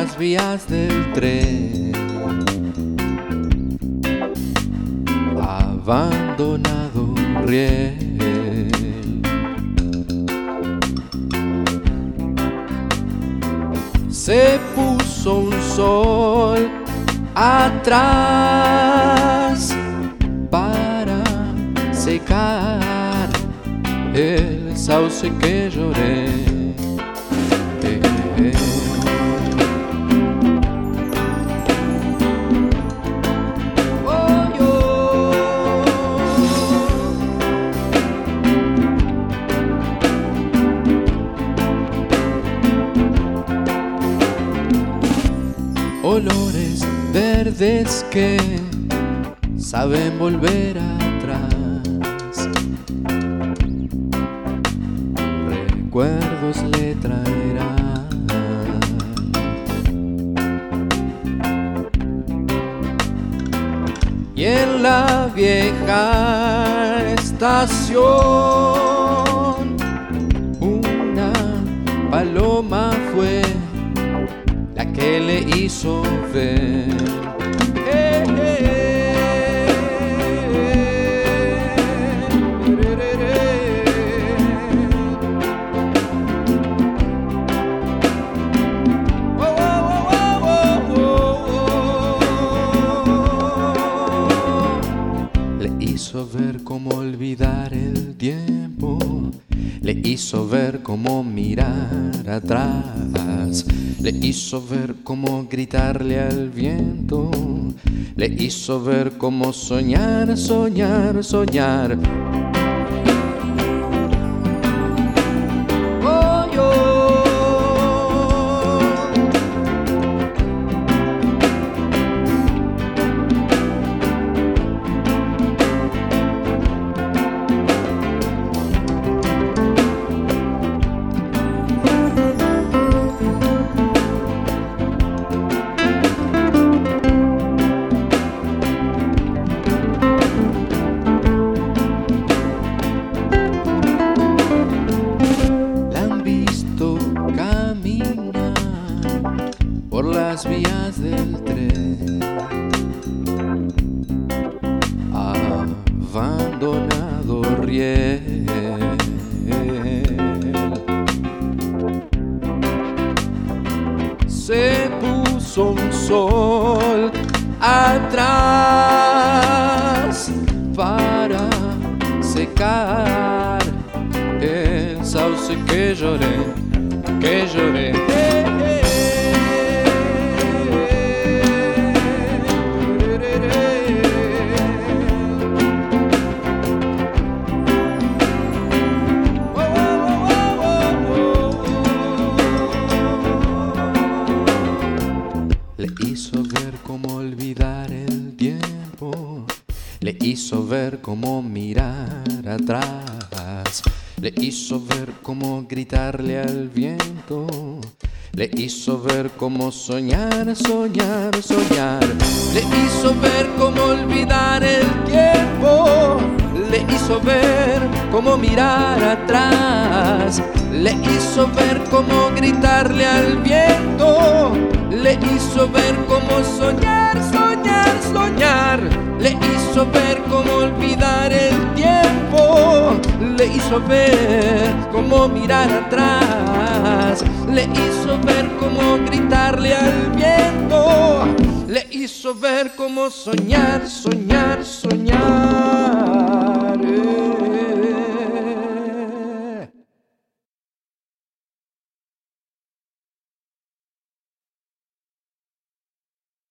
las vías del tren, abandonado riel. Se puso un sol atrás para secar el sauce que lloré. Olores verdes que saben volver atrás, recuerdos le traerán. Y en la vieja estación una paloma fue la que le hizo ver. Le hizo ver cómo olvidar el tiempo, le hizo ver cómo mirar atrás, le hizo ver cómo gritarle al viento, le hizo ver cómo soñar, soñar, soñar. Por las vías del tren, abandonado riel. Se puso un sol atrás para secar el sauce que lloré, que lloré. Le hizo ver cómo olvidar el tiempo, le hizo ver cómo mirar atrás, le hizo ver cómo gritarle al viento, le hizo ver cómo soñar, soñar, soñar, le hizo ver cómo olvidar el tiempo, le hizo ver cómo mirar atrás, le hizo ver cómo gritarle al viento, le hizo ver cómo soñar, soñar, soñar, le hizo ver cómo olvidar el tiempo, le hizo ver cómo mirar atrás, le hizo ver cómo gritarle al viento, le hizo ver cómo soñar, soñar, soñar.